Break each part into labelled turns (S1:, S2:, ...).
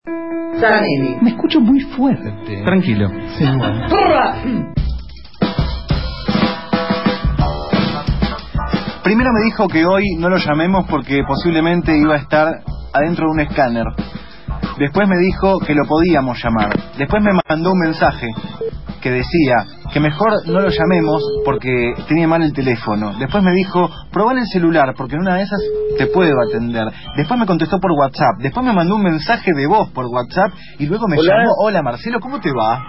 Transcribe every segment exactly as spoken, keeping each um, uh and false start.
S1: Zanelli.
S2: Me escucho muy fuerte.
S3: Tranquilo.
S2: Sí, bueno.
S3: Primero me dijo que hoy no lo llamemos porque posiblemente iba a estar adentro de un escáner. Después me dijo que lo podíamos llamar. Después me mandó un mensaje que decía que mejor no lo llamemos porque tenía mal el teléfono. Después me dijo, probá en el celular porque en una de esas te puedo atender. Después me contestó por WhatsApp. Después me mandó un mensaje de voz por WhatsApp y luego me
S4: Hola.
S3: llamó. Hola Marcelo, ¿cómo te va?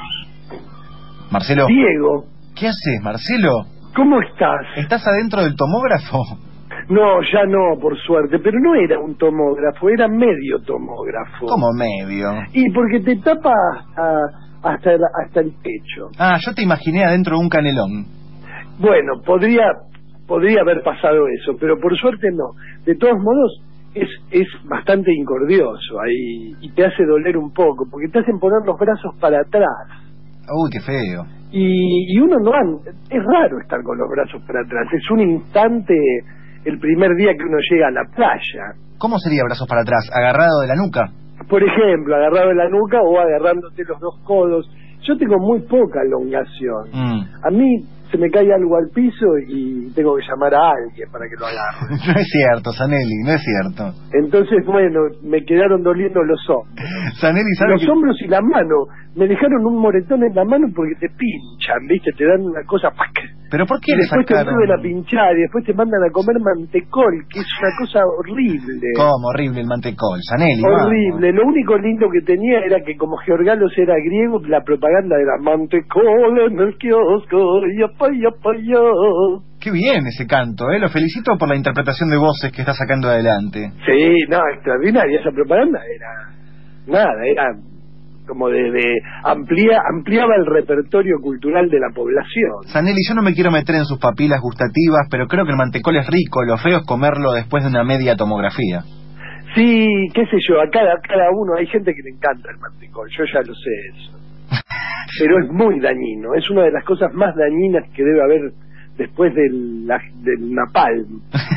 S3: Marcelo.
S4: Diego,
S3: ¿Qué haces, Marcelo?
S4: ¿cómo estás?
S3: ¿Estás adentro del tomógrafo?
S4: No, ya no, por suerte, pero no era un tomógrafo, era medio tomógrafo.
S3: ¿Cómo medio?
S4: Y porque te tapa hasta, hasta, el, hasta el pecho.
S3: Ah, yo te imaginé adentro de un canelón.
S4: Bueno, podría podría haber pasado eso, pero por suerte no. De todos modos, es es bastante incordioso ahí y te hace doler un poco, porque te hacen poner los brazos para atrás.
S3: Uy, qué feo.
S4: Y, y uno no anda, es raro estar con los brazos para atrás, es un instante el primer día que uno llega a la playa.
S3: ¿Cómo sería brazos para atrás? ¿Agarrado de la nuca?
S4: Por ejemplo, agarrado de la nuca o agarrándote los dos codos. Yo tengo muy poca elongación.
S3: Mm.
S4: A mí se me cae algo al piso y tengo que llamar a alguien para que lo agarre.
S3: No es cierto, Zanelli, no es cierto.
S4: Entonces, bueno, me quedaron doliendo los hombros.
S3: Zanelli, ¿sabe
S4: Los
S3: que...
S4: hombros y la mano. Me dejaron un moretón en la mano porque te pinchan, ¿viste? Te dan una cosa... ¡pac!
S3: ¿Pero por qué
S4: Y
S3: le
S4: después te
S3: sacaron?
S4: vuelven a pinchar y después te mandan a comer mantecol, que es una cosa horrible.
S3: ¿Cómo? Horrible el mantecol, Zanelli.
S4: Horrible.
S3: Vamos.
S4: Lo único lindo que tenía era que como Georgalos era griego, la propaganda era mantecol en el kiosco, yapa, yapa, yo.
S3: Qué bien ese canto, ¿eh? Lo felicito por la interpretación de voces que está sacando adelante.
S4: Sí, no, extraordinaria. Esa propaganda era... Nada, era... como de, de amplía, ampliaba el repertorio cultural de la población.
S3: Zanelli, yo no me quiero meter en sus papilas gustativas, pero creo que el mantecol es rico, lo feo es comerlo después de una media tomografía.
S4: Sí, qué sé yo, a cada, cada uno, hay gente que le encanta el mantecol, yo ya lo sé eso. Pero es muy dañino, es una de las cosas más dañinas que debe haber después del, la, del napalm.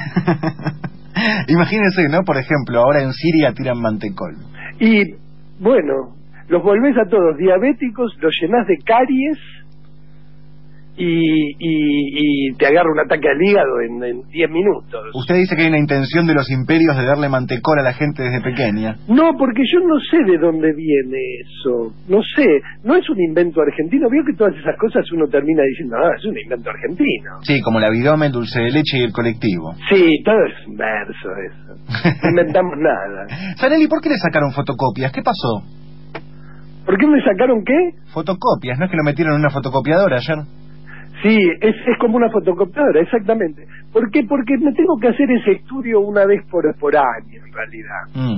S3: Imagínense, ¿no? Por ejemplo, ahora en Siria tiran mantecol.
S4: Y, bueno... los volvés a todos diabéticos, los llenás de caries y, y, y te agarra un ataque al hígado en diez minutos.
S3: Usted dice que hay una intención de los imperios de darle mantecol a la gente desde pequeña.
S4: No, porque yo no sé de dónde viene eso. No sé, no es un invento argentino. Veo que todas esas cosas uno termina diciendo, ah, es un invento argentino.
S3: Sí, como la vidome, el dulce de leche y el colectivo.
S4: Sí, todo es inverso eso. No inventamos nada.
S3: Zanelli, ¿por qué le sacaron fotocopias? ¿Qué pasó?
S4: ¿Por qué me sacaron qué?
S3: Fotocopias, ¿no es que lo metieron en una fotocopiadora ayer?
S4: Sí, es, es como una fotocopiadora, exactamente. ¿Por qué? Porque me tengo que hacer ese estudio una vez por, por año, en realidad.
S3: Mm.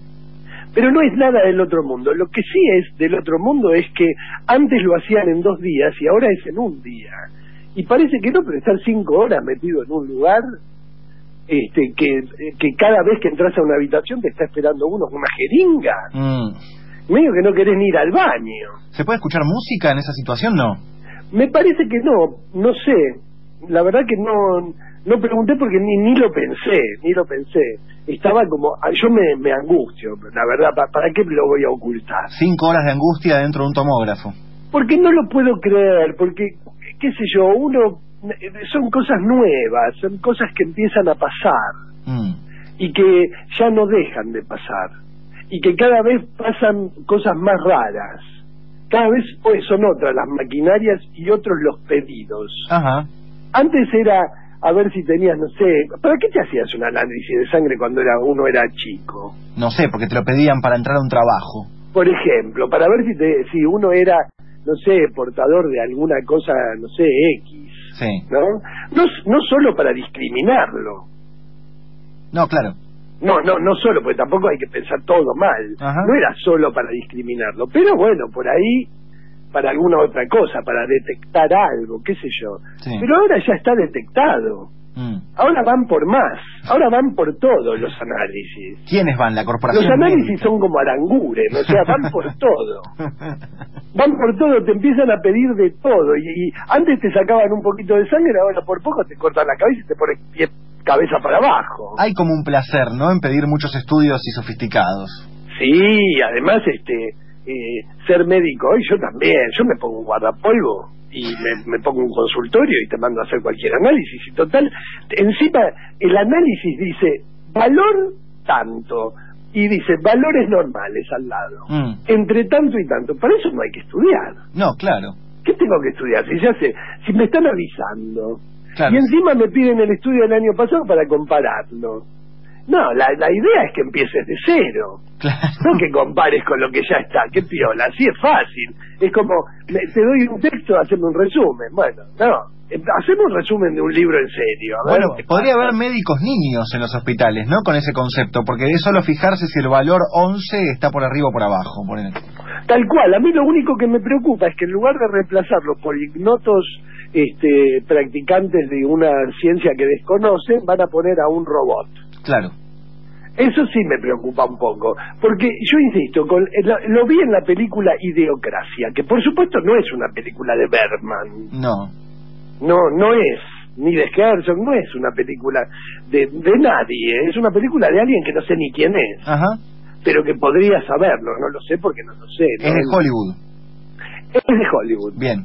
S4: Pero no es nada del otro mundo. Lo que sí es del otro mundo es que antes lo hacían en dos días y ahora es en un día. Y parece que no, pero estar cinco horas metido en un lugar, este, que, que cada vez que entras a una habitación te está esperando uno con una jeringa.
S3: Mm.
S4: Medio que no querés ni ir al baño.
S3: ¿Se puede escuchar música en esa situación? No.
S4: Me parece que no, no sé. La verdad que no no pregunté porque ni ni lo pensé, ni lo pensé. Estaba como... Yo me, me angustio, la verdad, ¿para, ¿para qué lo voy a ocultar?
S3: Cinco horas de angustia dentro de un tomógrafo.
S4: Porque no lo puedo creer, porque, qué sé yo, uno... Son cosas nuevas, son cosas que empiezan a pasar
S3: Mm.
S4: y que ya no dejan de pasar. Y que cada vez pasan cosas más raras. Cada vez pues, son otras las maquinarias y otros los pedidos.
S3: Ajá.
S4: Antes era a ver si tenías, no sé... ¿Para qué te hacías un análisis de sangre cuando era uno era chico?
S3: No sé, porque te lo pedían para entrar a un trabajo.
S4: Por ejemplo, para ver si te, si uno era, no sé, portador de alguna cosa, no sé, X.
S3: Sí.
S4: ¿No? No, no solo para discriminarlo.
S3: No, claro.
S4: No, no, no solo, porque tampoco hay que pensar todo mal.
S3: Ajá.
S4: No era solo para discriminarlo, pero bueno, por ahí, para alguna otra cosa, para detectar algo, qué sé yo.
S3: Sí.
S4: Pero ahora ya está detectado.
S3: Mm.
S4: Ahora van por más, ahora van por todo los análisis.
S3: ¿Quiénes van? La corporación
S4: Los análisis
S3: médica.
S4: son como aranguren, o sea, van por todo. Van por todo, te empiezan a pedir de todo. Y, y antes te sacaban un poquito de sangre, ahora por poco te cortan la cabeza y te ponen pie, cabeza para abajo.
S3: Hay como un placer, ¿no? En pedir muchos estudios y sofisticados.
S4: Sí, además, este, eh, ser médico hoy, yo también, yo me pongo un guardapolvo y me, me pongo un consultorio y te mando a hacer cualquier análisis, y total, encima el análisis dice valor tanto, y dice valores normales al lado,
S3: Mm.
S4: entre tanto y tanto. Para eso no hay que estudiar.
S3: No, claro.
S4: ¿Qué tengo que estudiar? Si ya sé, si me están avisando,
S3: Claro.
S4: y encima me piden el estudio del año pasado para compararlo. No, la, la idea es que empieces de cero.
S3: Claro.
S4: No que compares con lo que ya está. Qué piola, así es fácil. Es como, me- te doy un texto, haceme un resumen. Bueno, no, em- hacemos un resumen de un libro en serio. A ver
S3: Bueno,
S4: qué
S3: podría
S4: pasa.
S3: haber médicos niños en los hospitales, ¿no? Con ese concepto, porque es solo fijarse si el valor once está por arriba o por abajo. Por el...
S4: Tal cual, a mí lo único que me preocupa es que en lugar de reemplazarlos por ignotos este, practicantes de una ciencia que desconocen, van a poner a un robot.
S3: Claro.
S4: Eso sí me preocupa un poco, porque yo insisto, con, lo, lo vi en la película Idiocracia, que por supuesto no es una película de Bergman,
S3: No.
S4: no no es, ni de Herzog, no es una película de, de nadie, es una película de alguien que no sé ni quién es,
S3: Ajá.
S4: pero que podría saberlo, no lo sé porque no lo sé. ¿no?
S3: Es de Hollywood.
S4: Es de Hollywood.
S3: Bien.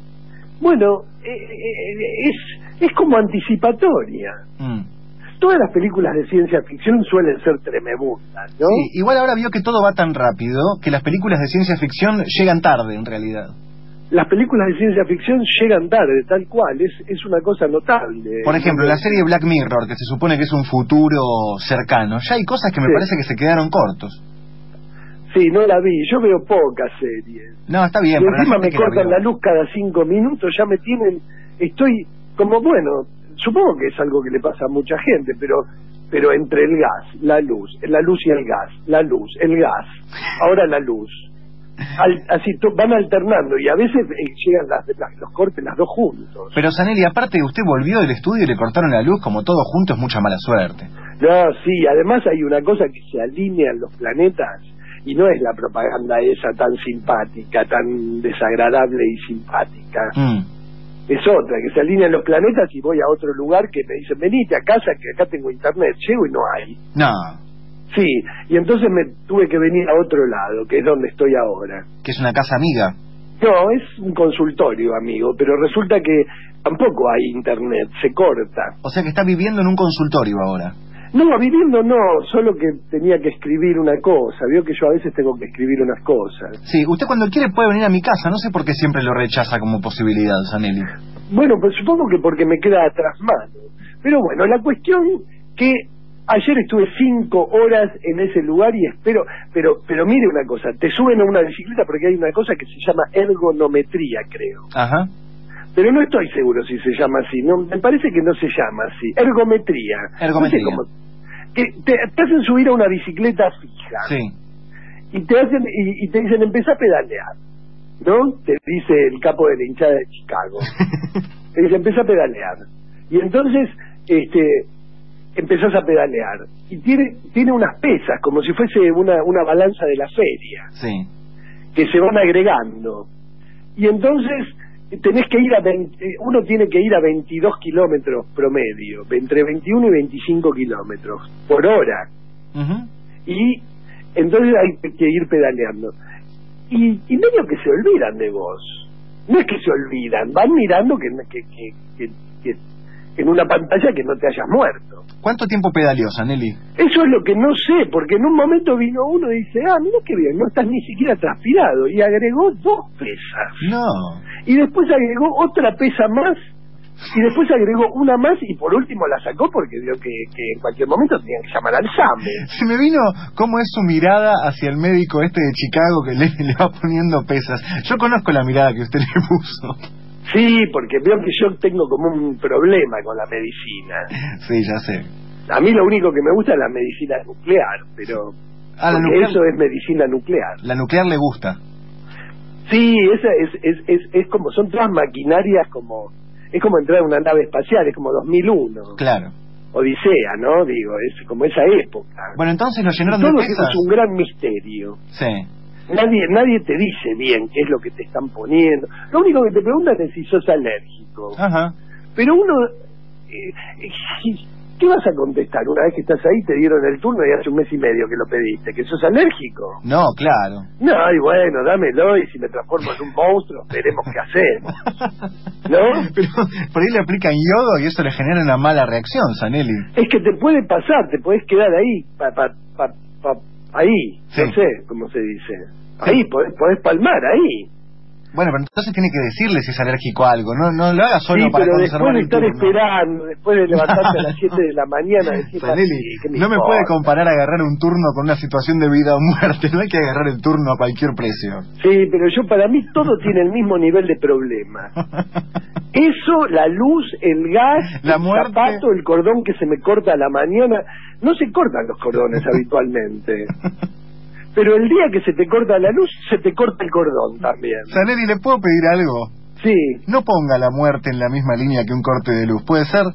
S4: Bueno, eh, eh, es, es como anticipatoria.
S3: Mm.
S4: Todas las películas de ciencia ficción suelen ser tremebundas, ¿no?
S3: Sí, igual ahora vio que todo va tan rápido que las películas de ciencia ficción llegan tarde, en realidad.
S4: Las películas de ciencia ficción llegan tarde, tal cual, es, es una cosa notable.
S3: Por ejemplo, la serie Black Mirror, que se supone que es un futuro cercano, ya hay cosas que me
S4: Sí.
S3: parece que se quedaron cortos.
S4: Sí, no la vi, yo veo pocas series.
S3: No, está bien.
S4: Y
S3: para la
S4: encima
S3: gente
S4: me
S3: que la
S4: cortan
S3: vio.
S4: la luz cada cinco minutos, ya me tienen, estoy como, bueno, supongo que es algo que le pasa a mucha gente, pero pero entre el gas, la luz, la luz y el gas, la luz, el gas, ahora la luz, al- así to- van alternando y a veces eh, llegan las, las- los cortes las dos juntos.
S3: Pero Zanelli, aparte usted volvió del estudio y le cortaron la luz, como todo junto es mucha mala suerte.
S4: No, sí, además hay una cosa que se alinean los planetas y no es la propaganda esa tan simpática, tan desagradable y simpática.
S3: Mm.
S4: Es otra, que se alinean los planetas y voy a otro lugar que me dicen, venite a casa que acá tengo internet. Llego y no hay.
S3: No,
S4: Sí, y entonces me tuve que venir a otro lado, que es donde estoy ahora.
S3: que es una casa amiga.
S4: No, es un consultorio, amigo, pero resulta que tampoco hay internet, se corta.
S3: O sea que está viviendo en un consultorio ahora.
S4: No, viviendo no, solo que tenía que escribir una cosa. Vio que yo a veces tengo que escribir unas cosas.
S3: Sí, usted cuando quiere puede venir a mi casa, no sé por qué siempre lo rechaza como posibilidad, Zanelli.
S4: Bueno, pues supongo que porque me queda atrás mano. Pero bueno, la cuestión que ayer estuve cinco horas en ese lugar y espero, pero pero mire una cosa, te suben a una bicicleta porque hay una cosa que se llama ergonometría, creo.
S3: Ajá.
S4: Pero no estoy seguro si se llama así, no, me parece que no se llama así. Ergometría.
S3: Ergometría.
S4: No sé cómo- que te, te hacen subir a una bicicleta fija.
S3: Sí.
S4: Y te hacen y, y te dicen, empezá a pedalear. ¿No? Te dice el capo de la hinchada de Chicago. Te dice, empezá a pedalear. Y entonces, este, empezás a pedalear. Y tiene, tiene unas pesas, como si fuese una, una balanza de la feria,
S3: Sí.
S4: que se van agregando. Y entonces tenés que ir a veinte, eh, uno tiene que ir a veintidós kilómetros promedio, entre veintiuno y veinticinco kilómetros por hora.
S3: Ujú.
S4: Y entonces hay que ir pedaleando. Y, y medio que se olvidan de vos. No es que se olvidan, van mirando que, que, que, que, que en una pantalla que no te hayas muerto.
S3: ¿Cuánto tiempo pedaleó, Zanelli?
S4: Eso es lo que no sé, porque en un momento vino uno y dice, ah, mira qué bien, no estás ni siquiera transpirado, y agregó dos pesas.
S3: No.
S4: Y después agregó otra pesa más, y después agregó una más, y por último la sacó porque vio que, que en cualquier momento tenían que llamar al SAME.
S3: Se me vino cómo es su mirada hacia el médico este de Chicago que le, le va poniendo pesas. Yo conozco la mirada que usted le puso.
S4: Sí, porque veo que yo tengo como un problema con la medicina.
S3: Sí, ya sé.
S4: A mí lo único que me gusta es la medicina nuclear, pero
S3: Ah, la
S4: porque
S3: nuclear,
S4: eso es medicina nuclear.
S3: la nuclear le gusta.
S4: Sí, esa es, es, es, es como, son todas maquinarias como, es como entrar a una nave espacial, es como dos mil uno,
S3: Claro.
S4: Odisea, ¿no? Digo, es como esa época.
S3: Bueno, entonces lo
S4: Y
S3: llenaron de
S4: todo
S3: pesas.
S4: eso es un gran misterio.
S3: Sí.
S4: Nadie nadie te dice bien qué es lo que te están poniendo. Lo único que te preguntan es si sos alérgico.
S3: Ajá.
S4: Pero uno, eh, eh, ¿qué vas a contestar? Una vez que estás ahí te dieron el turno y hace un mes y medio que lo pediste, que sos alérgico.
S3: No, claro.
S4: No, y bueno, dámelo y si me transformo en un monstruo, veremos qué hacemos. ¿No?
S3: Pero por ahí le aplican yodo y eso le genera una mala reacción, Zanelli.
S4: Es que te puede pasar, te puedes quedar ahí, pa, pa, pa, pa, ahí,
S3: Sí.
S4: no sé cómo se dice. Ahí, podés, podés palmar, ahí.
S3: Bueno, pero entonces tiene que decirle si es alérgico a algo, no no lo haga solo
S4: Sí,
S3: para
S4: pero
S3: conservar
S4: después de
S3: el
S4: estar
S3: turno.
S4: esperando, después de levantarte a las siete de la mañana, decís,
S3: Zanelli,
S4: "Sí, ¿qué me
S3: no me
S4: importa?".
S3: puede comparar agarrar un turno con una situación de vida o muerte, no hay que agarrar el turno a cualquier precio.
S4: Sí, pero yo para mí todo tiene el mismo nivel de problema. Eso, la luz, el gas,
S3: La
S4: el
S3: muerte.
S4: zapato, el cordón que se me corta a la mañana. No se cortan los cordones habitualmente. Pero el día que se te corta la luz, se te corta el cordón también.
S3: Zanelli, ¿le puedo pedir algo?
S4: Sí.
S3: No ponga la muerte en la misma línea que un corte de luz, ¿puede ser?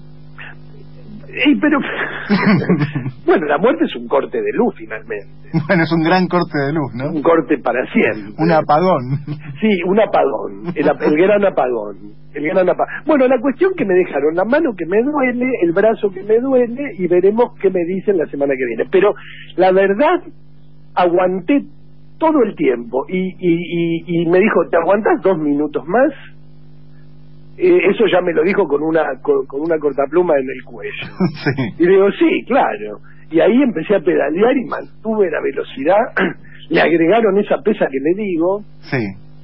S4: Ey, pero... bueno, la muerte es un corte de luz finalmente.
S3: Bueno, es un gran corte de luz, ¿no?
S4: Un corte para siempre.
S3: Un apagón.
S4: Sí, un apagón, el, ap- el gran apagón, el gran apa- Bueno, la cuestión que me dejaron, la mano que me duele, el brazo que me duele, y veremos qué me dicen la semana que viene. Pero la verdad, aguanté todo el tiempo, y, y, y, y me dijo, ¿te aguantas dos minutos más? Eh, eso ya me lo dijo con una con, con una cortapluma en el cuello.
S3: Sí.
S4: Y digo, sí, claro. Y ahí empecé a pedalear y mantuve la velocidad. Le agregaron esa pesa que le digo.
S3: Sí.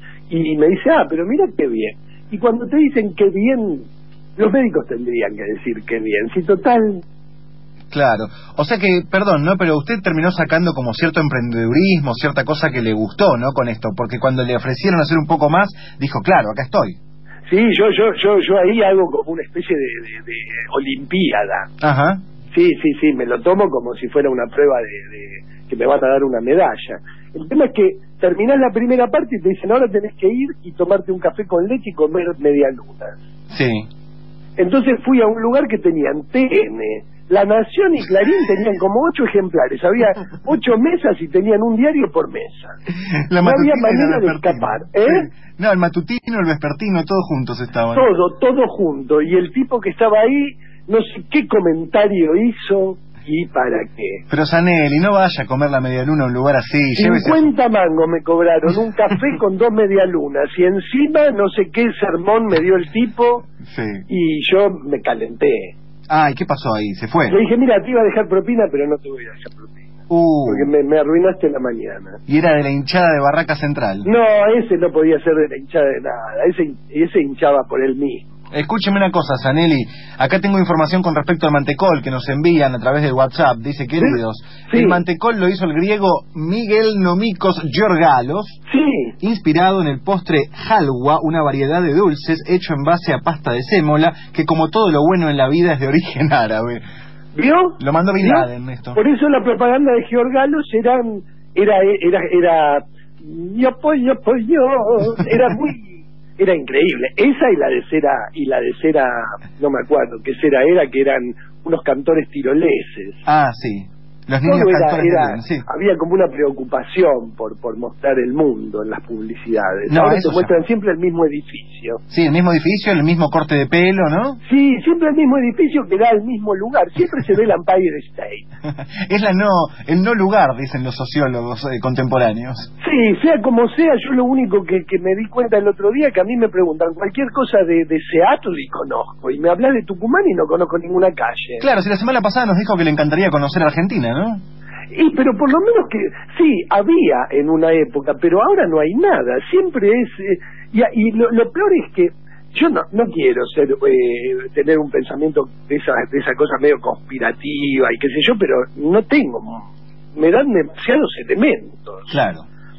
S4: Y me dice, ah, pero mira qué bien. Y cuando te dicen qué bien, los médicos tendrían que decir qué bien. Si total...
S3: Claro. O sea que, perdón, ¿no? Pero usted terminó sacando como cierto emprendedurismo, cierta cosa que le gustó, ¿no? Con esto. Porque cuando le ofrecieron hacer un poco más, dijo, claro, acá estoy.
S4: Sí, yo yo yo yo ahí hago como una especie de, de, de olimpiada.
S3: Ajá.
S4: Sí, sí, sí, me lo tomo como si fuera una prueba de, de que me van a dar una medalla. El tema es que terminás la primera parte y te dicen, ahora tenés que ir y tomarte un café con leche y comer medialunas.
S3: Sí.
S4: Entonces fui a un lugar que tenían T N, La Nación y Clarín tenían como ocho ejemplares, había ocho mesas y tenían un diario por mesa.
S3: La
S4: No había
S3: matutina y la
S4: manera de
S3: vespertina.
S4: escapar, ¿eh?
S3: Sí. No, el matutino, el vespertino, todos juntos estaban.
S4: Todo, todo junto. Y el tipo que estaba ahí, no sé qué comentario hizo y para qué.
S3: Pero Zanelli, no vaya a comer la medialuna a un lugar así. llévese-
S4: cincuenta mangos me cobraron, un café con dos medialunas y encima no sé qué sermón me dio el tipo
S3: Sí.
S4: y yo me calenté.
S3: Ay, ¿qué pasó ahí? ¿Se fue?
S4: Le dije, mira, te iba a dejar propina, pero no te voy a dejar propina.
S3: Uh,
S4: Porque me, me arruinaste la mañana.
S3: y era de la hinchada de Barraca Central.
S4: No, ese no podía ser de la hinchada de nada. Ese, ese hinchaba por él mismo.
S3: Escúcheme una cosa, Zanelli. Acá tengo información con respecto al mantecol que nos envían a través del WhatsApp. Dice, queridos,
S4: Sí.
S3: el mantecol lo hizo el griego Miguel Nomikos Georgalos,
S4: Sí,
S3: inspirado en el postre halwa, una variedad de dulces hecho en base a pasta de sémola, que como todo lo bueno en la vida es de origen árabe.
S4: ¿vio?
S3: Lo mandó Bin
S4: ¿Vio?
S3: Laden, esto.
S4: Por eso la propaganda de Georgalos eran, era, era, era, yo apoyo, apoyo, era muy, era increíble. Esa y la de cera, y la de cera, no me acuerdo qué cera era, que eran unos cantores tiroleses.
S3: Ah, sí. Los niños
S4: Todo era,
S3: cantores de
S4: era,
S3: Belén, sí.
S4: había como una preocupación por, por mostrar el mundo en las publicidades.
S3: No,
S4: Ahora
S3: eso
S4: te
S3: ya.
S4: muestran siempre el mismo edificio.
S3: Sí, el mismo edificio, el mismo corte de pelo, ¿no?
S4: Sí, siempre el mismo edificio que da al mismo lugar. Siempre se ve el Empire State.
S3: Es la no, el no lugar, dicen los sociólogos eh, contemporáneos.
S4: Sí, sea como sea, yo lo único que, que me di cuenta el otro día, que a mí me preguntan cualquier cosa de, de Seattle y conozco, y me hablas de Tucumán y no conozco ninguna calle.
S3: Claro, si la semana pasada nos dijo que le encantaría conocer Argentina, ¿no?
S4: Y pero por lo menos que, sí, había en una época, pero ahora no hay nada, siempre es... eh, y y lo, lo peor es que yo no no quiero ser eh, tener un pensamiento de esa, de esa cosa medio conspirativa y qué sé yo, pero no tengo, me dan demasiados elementos.
S3: Claro.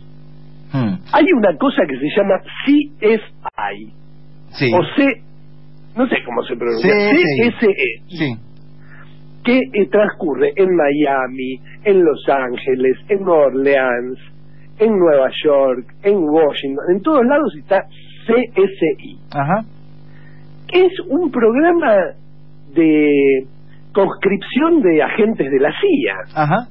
S3: Hmm.
S4: Hay una cosa que se llama C S I,
S3: Sí.
S4: o C, no sé cómo se pronuncia,
S3: C S I.
S4: C S I,
S3: Sí.
S4: que eh, transcurre en Miami, en Los Ángeles, en Nueva Orleans, en Nueva York, en Washington, en todos lados está C S I.
S3: Ajá.
S4: Es un programa de conscripción de agentes de la C I A.
S3: Ajá.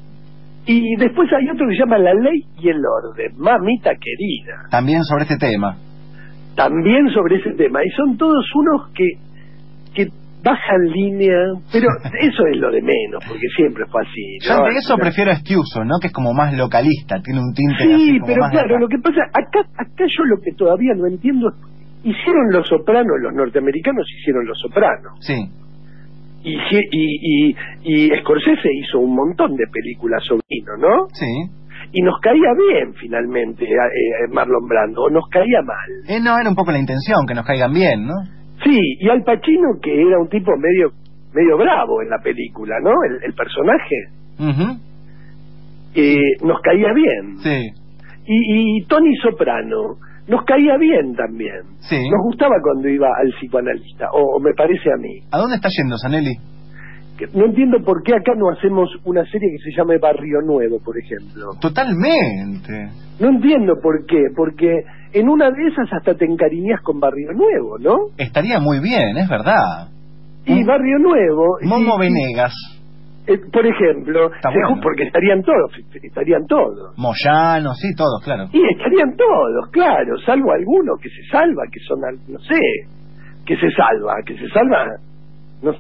S4: Y después hay otro que se llama La Ley y el Orden, mamita querida.
S3: También sobre este tema.
S4: También sobre ese tema. Y son todos unos que, que bajan línea, pero eso es lo de menos, porque siempre fue así,
S3: Yo
S4: ¿no?
S3: de eso prefiero a Estiuso, ¿no? Que es como más localista, tiene un tinte así
S4: Sí,
S3: como
S4: pero
S3: más de
S4: claro,
S3: acá.
S4: lo que pasa, acá, acá yo lo que todavía no entiendo es, hicieron Los Sopranos, los norteamericanos hicieron Los Sopranos,
S3: Sí.
S4: y, y, y, y Scorsese hizo un montón de películas sobre vino, ¿no?
S3: Sí.
S4: Y nos caía bien finalmente eh, Marlon Brando, o nos caía mal.
S3: Eh, no, era un poco la intención, que nos caigan bien, ¿no?
S4: Sí, y Al Pacino, que era un tipo medio medio bravo en la película, ¿no? El, el personaje,
S3: Mhm.
S4: eh, nos caía bien.
S3: Sí.
S4: Y, y Tony Soprano nos caía bien también.
S3: Sí.
S4: Nos gustaba cuando iba al psicoanalista, o, o me parece a mí.
S3: ¿A dónde está yendo, Zanelli?
S4: Que no entiendo por qué acá no hacemos una serie que se llame Barrio Nuevo, por ejemplo.
S3: Totalmente.
S4: No entiendo por qué, porque en una de esas hasta te encariñas con Barrio Nuevo, ¿no?
S3: Estaría muy bien, es verdad.
S4: Y
S3: Un-
S4: Barrio Nuevo...
S3: Momo
S4: y-
S3: Venegas,
S4: eh, por ejemplo,
S3: Está
S4: se
S3: bueno.
S4: ju- porque estarían todos, estarían todos.
S3: Moyano, sí, todos, claro.
S4: Y estarían todos, claro, salvo alguno que se salva, que son, al- no sé, que se salva, que se salva, no,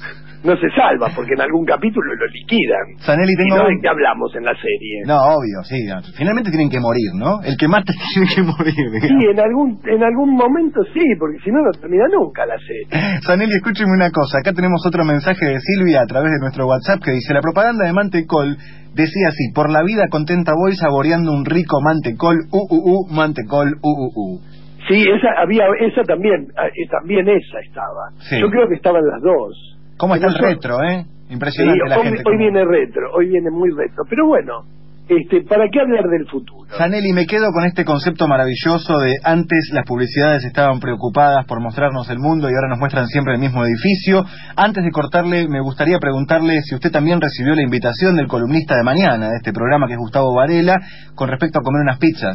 S4: no se salva, porque en algún capítulo lo liquidan.
S3: Zanelli,
S4: ¿Y
S3: tengo...
S4: no de qué hablamos en la serie?
S3: No, obvio, sí. Finalmente tienen que morir, ¿no? El que mata tiene que morir,
S4: Sí,
S3: digamos.
S4: en algún en algún momento sí, porque si no, no termina nunca la serie.
S3: Zanelli, escúcheme una cosa. Acá tenemos otro mensaje de Silvia a través de nuestro WhatsApp que dice: la propaganda de Mantecol decía así: por la vida contenta voy saboreando un rico Mantecol, uh, uh, uh, Mantecol, uh, uh, uh.
S4: Sí, esa había, esa también, eh, también esa estaba.
S3: Sí.
S4: Yo creo que estaban las dos.
S3: ¿Cómo está el
S4: Nosotros-
S3: retro, eh?
S4: Sí,
S3: Impresionante la
S4: hoy,
S3: gente.
S4: hoy
S3: como-
S4: viene retro, hoy viene muy retro. Pero bueno, este, ¿para qué hablar del futuro?
S3: Zanelli, me quedo con este concepto maravilloso de antes las publicidades estaban preocupadas por mostrarnos el mundo y ahora nos muestran siempre el mismo edificio. Antes de cortarle, me gustaría preguntarle si usted también recibió la invitación del columnista de mañana de este programa, que es Gustavo Varela, con respecto a comer unas pizzas.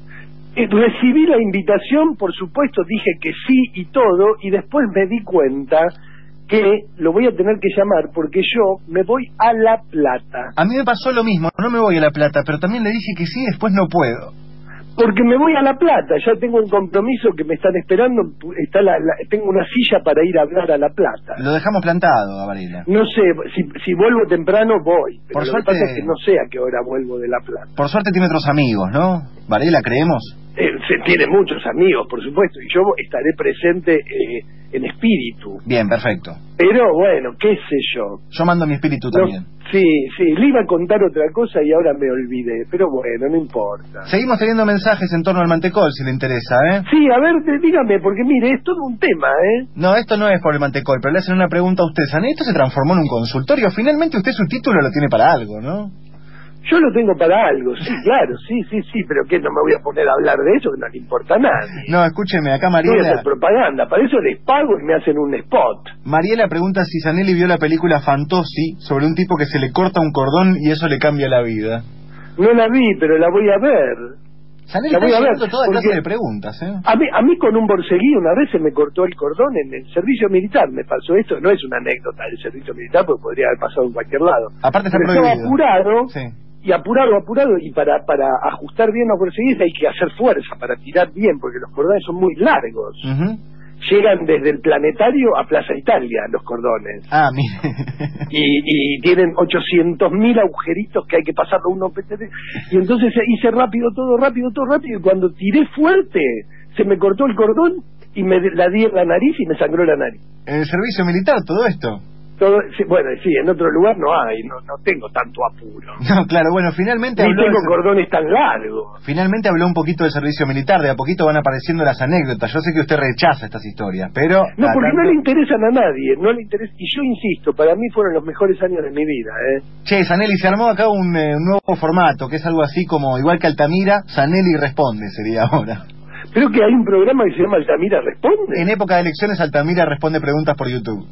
S4: Eh, Recibí la invitación, por supuesto, dije que sí y todo, y después me di cuenta que lo voy a tener que llamar porque yo me voy a La Plata.
S3: A mí me pasó lo mismo, no me voy a La Plata, pero también le dije que sí, después no puedo.
S4: Porque me voy a La Plata, ya tengo un compromiso que me están esperando, está la, la- tengo una silla para ir a hablar a La Plata.
S3: Lo dejamos plantado a Varela.
S4: No sé, si, si vuelvo temprano voy, pero
S3: Por
S4: lo
S3: suerte-
S4: que pasa es que no sé a qué hora vuelvo de La Plata.
S3: Por suerte tiene otros amigos, ¿no? Varela, creemos.
S4: Eh, se tiene muchos amigos, por supuesto, y yo estaré presente eh, en espíritu.
S3: Bien, perfecto.
S4: Pero bueno, qué sé yo.
S3: Yo mando mi espíritu
S4: No,
S3: también.
S4: sí, sí, le iba a contar otra cosa y ahora me olvidé, pero bueno, no importa.
S3: Seguimos teniendo mensajes en torno al mantecol, si le interesa, ¿eh?
S4: Sí, a ver, te- dígame, porque mire, es todo un tema, ¿eh?
S3: No, esto no es por el mantecol, pero le hacen una pregunta a usted. Sané, esto se transformó en un consultorio. Finalmente usted su título lo tiene para algo, ¿no?
S4: Yo lo tengo para algo, sí, claro, sí, sí, sí, pero que no me voy a poner a hablar de eso, que no le importa a nadie.
S3: No, escúcheme, acá
S4: No voy a
S3: Mariela...
S4: hacer propaganda, para eso les pago y me hacen un spot.
S3: Mariela pregunta si Zanelli vio la película Fantosi sobre un tipo que se le corta un cordón y eso le cambia la vida.
S4: No la vi, pero la voy a ver.
S3: Zanelli
S4: La
S3: está
S4: voy a ver,
S3: haciendo toda
S4: porque-
S3: clase de preguntas, ¿eh?
S4: A mí, a mí con un borseguí una vez se me cortó el cordón en el servicio militar, me pasó esto, no es una anécdota del servicio militar, porque podría haber pasado en cualquier lado.
S3: Aparte está
S4: Pero estaba
S3: prohibido.
S4: apurado,
S3: Sí.
S4: y apurado, apurado, y para, para ajustar bien los borseguíes hay que hacer fuerza para tirar bien, porque los cordones son muy largos.
S3: Ujú.
S4: Llegan desde el planetario a Plaza Italia los cordones.
S3: Ah, mire.
S4: Y, y tienen ochocientos mil agujeritos que hay que pasarlo uno P T T. Y entonces hice rápido, todo rápido, todo rápido. Y cuando tiré fuerte, se me cortó el cordón y me la di en la nariz y me sangró la nariz.
S3: En el servicio militar, todo esto.
S4: Todo, sí, bueno, sí, en otro lugar no hay, no, no tengo tanto apuro.
S3: No, claro, bueno, finalmente
S4: Ni
S3: habló,
S4: tengo
S3: del-
S4: cordones tan largos.
S3: finalmente habló un poquito del servicio militar, de a poquito van apareciendo las anécdotas. Yo sé que usted rechaza estas historias, pero...
S4: No,
S3: cada
S4: porque no
S3: tanto-
S4: le interesan a nadie, no le interesa. Y yo insisto, para mí fueron los mejores años de mi vida, ¿eh?
S3: Che, Zanelli, se armó acá un, eh, un nuevo formato, que es algo así como, igual que Altamira, Zanelli responde, sería ahora.
S4: Creo que hay un programa que se llama Altamira Responde.
S3: En época de elecciones, Altamira responde preguntas por YouTube.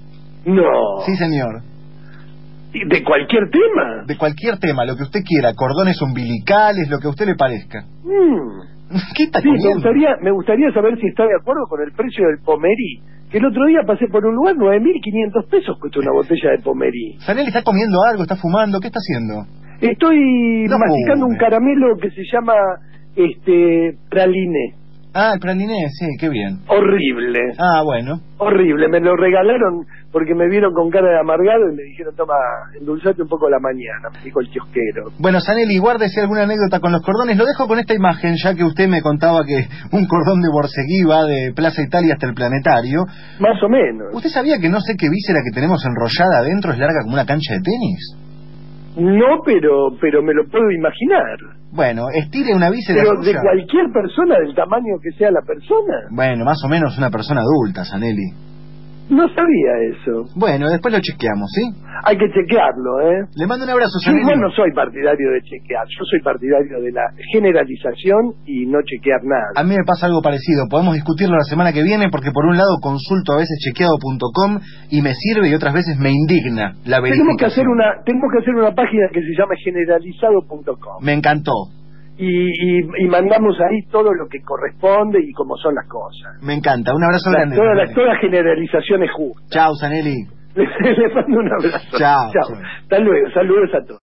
S4: No.
S3: Sí, señor.
S4: ¿De cualquier tema?
S3: De cualquier tema, lo que usted quiera, cordones umbilicales, lo que a usted le parezca.
S4: Mm.
S3: ¿Qué está
S4: Sí, me
S3: comiendo?
S4: gustaría, me gustaría saber si está de acuerdo con el precio del Pomerí. Que el otro día pasé por un lugar, nueve mil quinientos pesos cuesta una botella de Pomerí.
S3: Zanelli está comiendo algo, está fumando, ¿qué está haciendo?
S4: Estoy
S3: No
S4: masticando
S3: fume.
S4: un caramelo que se llama este praliné.
S3: Ah, el praliné, sí, qué bien.
S4: Horrible.
S3: Ah, bueno.
S4: Horrible, me lo regalaron porque me vieron con cara de amargado y me dijeron, toma, endulzate un poco la mañana, me dijo el kiosquero.
S3: Bueno, Zanelli, guárdese alguna anécdota con los cordones. Lo dejo con esta imagen, ya que usted me contaba que un cordón de Borseguí va de Plaza Italia hasta el Planetario.
S4: Más o menos.
S3: ¿Usted sabía que no sé qué víscera que tenemos enrollada adentro es larga como una cancha de tenis?
S4: No, pero pero me lo puedo imaginar.
S3: Bueno, estire una víscera
S4: Pero de
S3: suya.
S4: cualquier persona, del tamaño que sea la persona.
S3: Bueno, más o menos una persona adulta, Zanelli.
S4: No sabía eso.
S3: Bueno, después lo chequeamos, ¿sí?
S4: Hay que chequearlo, ¿eh?
S3: Le mando un abrazo,
S4: Yo
S3: Zanelli.
S4: igual no soy partidario de chequear, yo soy partidario de la generalización y no chequear nada.
S3: A mí me pasa algo parecido, podemos discutirlo la semana que viene porque por un lado consulto a veces chequeado punto com y me sirve y otras veces me indigna la verificación.
S4: Tenemos que hacer una, tenemos que hacer una página que se llame generalizado punto com.
S3: Me encantó.
S4: Y, y, y mandamos ahí todo lo que corresponde y cómo son las cosas.
S3: Me encanta, un abrazo
S4: La,
S3: grande.
S4: toda, la,
S3: Zanelli.
S4: toda generalización es justa.
S3: Chao, Zanelli.
S4: Les, les mando un abrazo.
S3: Chao.
S4: Chao. Hasta luego, saludos a todos.